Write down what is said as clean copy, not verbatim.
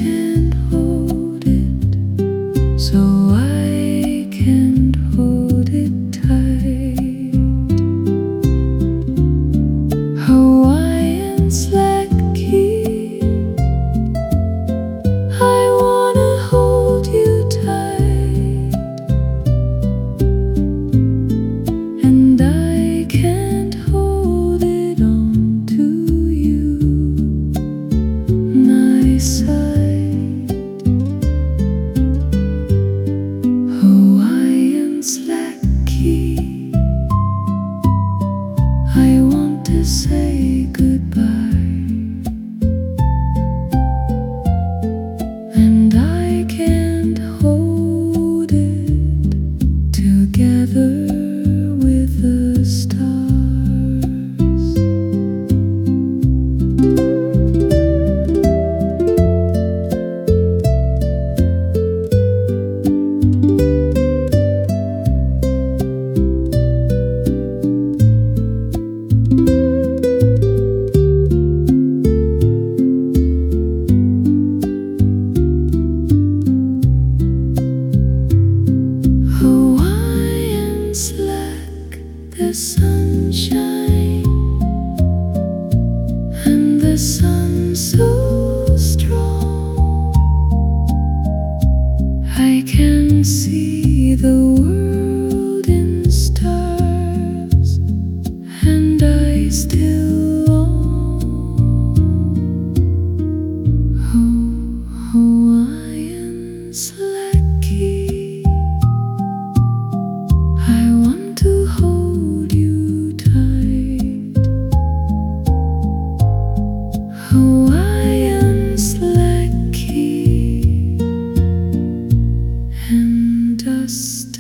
can't hold it, so I can't hold it tight. Hawaiian slack key, I wanna hold you tight, and I can't hold it on to you, my side. Hawaiian slack key, I want to say goodbye, and I can't hold it together with the stars. Hawaiian slack, the sunshine, and the sun so strong. I can see the world in stars, and I still long. Hawaiian slack key, I want to hold you tight. Hawaiian slack key, and dust